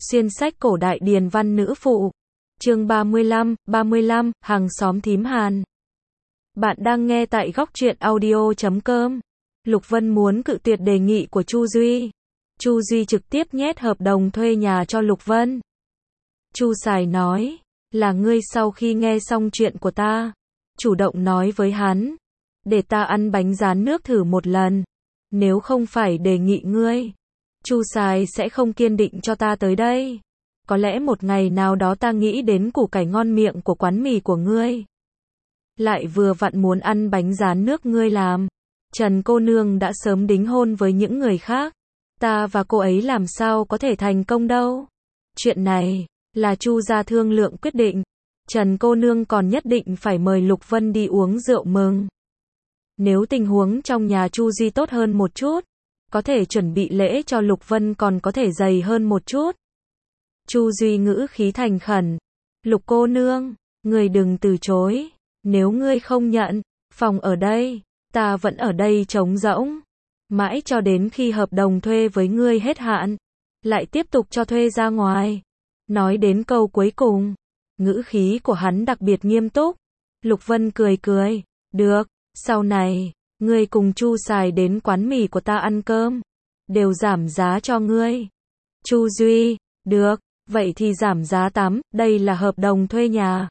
Xuyên sách cổ đại điền văn nữ phụ. Chương 35, hàng xóm thím Hàn. Bạn đang nghe tại góc truyện audio.com. Lục Vân muốn cự tuyệt đề nghị của Chu Duy. Chu Duy trực tiếp nhét hợp đồng thuê nhà cho Lục Vân. Chu Sài nói, là ngươi sau khi nghe xong chuyện của ta, chủ động nói với hắn, để ta ăn bánh rán nước thử một lần. Nếu không phải đề nghị ngươi, Chu Sài sẽ không kiên định cho ta tới đây. Có lẽ một ngày nào đó ta nghĩ đến củ cải ngon miệng của quán mì của ngươi, lại vừa vặn muốn ăn bánh rán nước ngươi làm. Trần cô nương đã sớm đính hôn với những người khác, ta và cô ấy làm sao có thể thành công đâu. Chuyện này là Chu gia thương lượng quyết định. Trần cô nương còn nhất định phải mời Lục Vân đi uống rượu mừng. Nếu tình huống trong nhà Chu Duy tốt hơn một chút, có thể chuẩn bị lễ cho Lục Vân còn có thể dày hơn một chút. Chu Duy ngữ khí thành khẩn, Lục cô nương, ngươi đừng từ chối. Nếu ngươi không nhận, phòng ở đây, ta vẫn ở đây trống rỗng. Mãi cho đến khi hợp đồng thuê với ngươi hết hạn, lại tiếp tục cho thuê ra ngoài. Nói đến câu cuối cùng, ngữ khí của hắn đặc biệt nghiêm túc. Lục Vân cười cười, được, sau này, ngươi cùng Chu Sài đến quán mì của ta ăn cơm, đều giảm giá cho ngươi. Chu Duy, được, vậy thì giảm giá 8, đây là hợp đồng thuê nhà.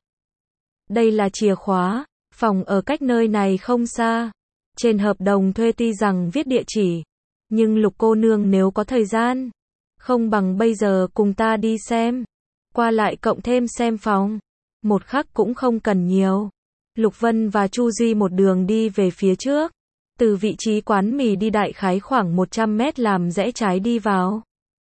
Đây là chìa khóa, phòng ở cách nơi này không xa. Trên hợp đồng thuê tuy rằng viết địa chỉ, nhưng Lục cô nương nếu có thời gian, không bằng bây giờ cùng ta đi xem. Qua lại cộng thêm xem phòng, một khắc cũng không cần nhiều. Lục Vân và Chu Duy một đường đi về phía trước. Từ vị trí quán mì đi đại khái khoảng 100 mét làm rẽ trái đi vào.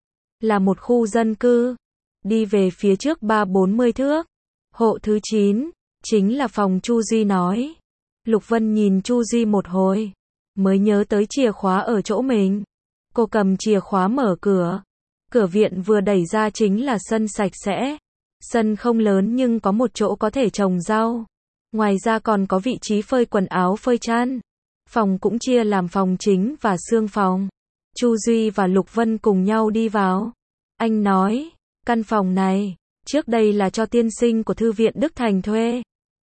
Là một khu dân cư. Đi về phía trước 30-40 thước. Hộ thứ 9, chính là phòng Chu Duy nói. Lục Vân nhìn Chu Duy một hồi, mới nhớ tới chìa khóa ở chỗ mình. Cô cầm chìa khóa mở cửa. Cửa viện vừa đẩy ra chính là sân sạch sẽ. Sân không lớn nhưng có một chỗ có thể trồng rau. Ngoài ra còn có vị trí phơi quần áo phơi chăn. Phòng cũng chia làm phòng chính và xương phòng. Chu Duy và Lục Vân cùng nhau đi vào. Anh nói, căn phòng này, trước đây là cho tiên sinh của Thư viện Đức Thành thuê.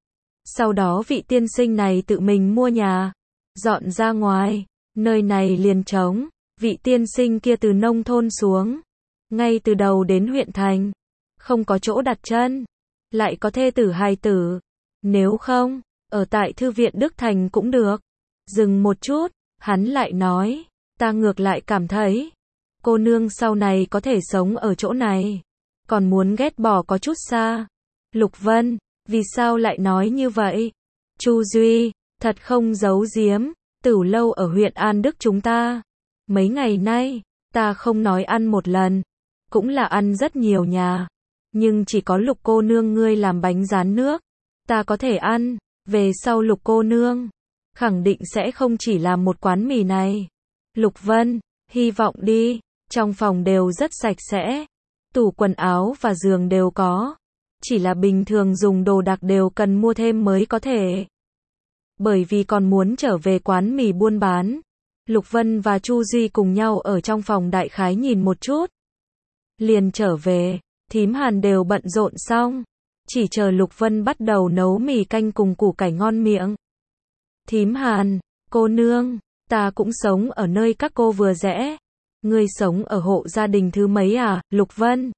Sau đó vị tiên sinh này tự mình mua nhà, dọn ra ngoài, nơi này liền trống. Vị tiên sinh kia từ nông thôn xuống, ngay từ đầu đến huyện thành, không có chỗ đặt chân, lại có thê tử hài tử. Nếu không, ở tại Thư viện Đức Thành cũng được. Dừng một chút, hắn lại nói, ta ngược lại cảm thấy, cô nương sau này có thể sống ở chỗ này, còn muốn ghét bỏ có chút xa. Lục Vân, vì sao lại nói như vậy? Chu Duy, thật không giấu giếm, Tửu lâu ở huyện An Đức chúng ta, mấy ngày nay, ta không nói ăn một lần, cũng là ăn rất nhiều nhà, nhưng chỉ có Lục cô nương ngươi làm bánh rán nước, ta có thể ăn. Về sau Lục cô nương khẳng định sẽ không chỉ làm một quán mì này. Lục Vân, hy vọng đi. Trong phòng đều rất sạch sẽ, tủ quần áo và giường đều có, chỉ là bình thường dùng đồ đặc đều cần mua thêm mới có thể. Bởi vì còn muốn trở về quán mì buôn bán, Lục Vân và Chu Duy cùng nhau ở trong phòng đại khái nhìn một chút, liền trở về. Thím Hàn đều bận rộn xong, chỉ chờ Lục Vân bắt đầu nấu mì canh cùng củ cải ngon miệng. Thím Hàn, cô nương, ta cũng sống ở nơi các cô vừa rẽ. Ngươi sống ở hộ gia đình thứ mấy à? Lục Vân.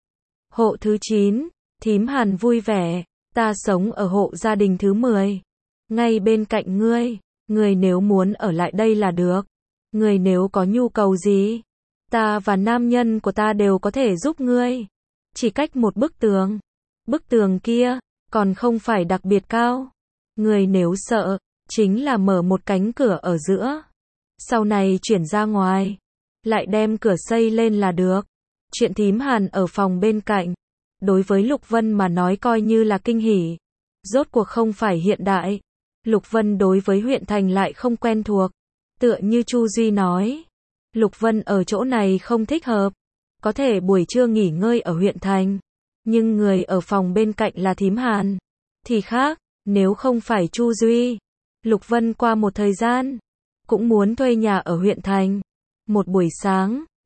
Hộ thứ 9, thím Hàn vui vẻ, ta sống ở hộ gia đình thứ 10. Ngay bên cạnh ngươi, ngươi nếu muốn ở lại đây là được. Ngươi nếu có nhu cầu gì, ta và nam nhân của ta đều có thể giúp ngươi. Chỉ cách một bức tường. Bức tường kia, còn không phải đặc biệt cao. Ngươi nếu sợ, chính là mở một cánh cửa ở giữa. Sau này chuyển ra ngoài, lại đem cửa xây lên là được. Chuyện thím Hàn ở phòng bên cạnh, đối với Lục Vân mà nói coi như là kinh hỉ. Rốt cuộc không phải hiện đại. Lục Vân đối với huyện thành lại không quen thuộc. Tựa như Chu Duy nói, Lục Vân ở chỗ này không thích hợp. Có thể buổi trưa nghỉ ngơi ở huyện thành, nhưng người ở phòng bên cạnh là thím Hàn thì khác. Nếu không phải Chu Duy, Lục Vân qua một thời gian cũng muốn thuê nhà ở huyện thành. Một buổi sáng,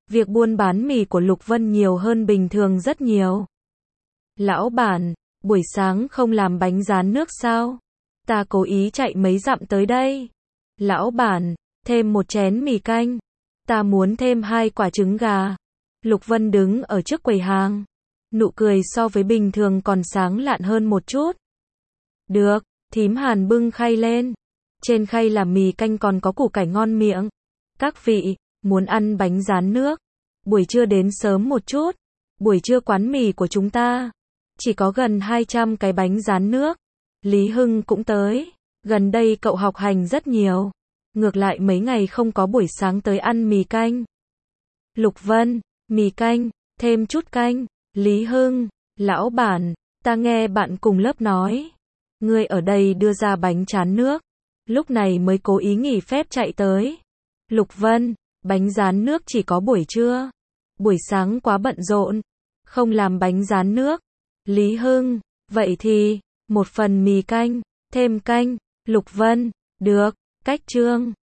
Việc buôn bán mì của Lục Vân nhiều hơn bình thường rất nhiều. Lão bản, buổi sáng không làm bánh rán nước sao? Ta cố ý chạy mấy dặm tới đây. Lão bản, thêm một chén mì canh. Ta muốn thêm 2 quả trứng gà. Lục Vân đứng ở trước quầy hàng. Nụ cười so với bình thường còn sáng lạn hơn một chút. Được, thím Hàn bưng khay lên. Trên khay là mì canh còn có củ cải ngon miệng. Các vị, muốn ăn bánh rán nước? Buổi trưa đến sớm một chút. Buổi trưa quán mì của chúng ta chỉ có gần 200 cái bánh rán nước. Lý Hưng cũng tới. Gần đây cậu học hành rất nhiều. Ngược lại mấy ngày không có buổi sáng tới ăn mì canh. Lục Vân, mì canh, thêm chút canh. Lý Hưng, lão bản, ta nghe bạn cùng lớp nói. Ngươi ở đây đưa ra bánh tráng nước. Lúc này mới cố ý nghỉ phép chạy tới. Lục Vân, bánh rán nước chỉ có buổi trưa. Buổi sáng quá bận rộn. Không làm bánh rán nước. Lý Hưng, vậy thì, một phần mì canh, thêm canh. Lục Vân, được, cách trương.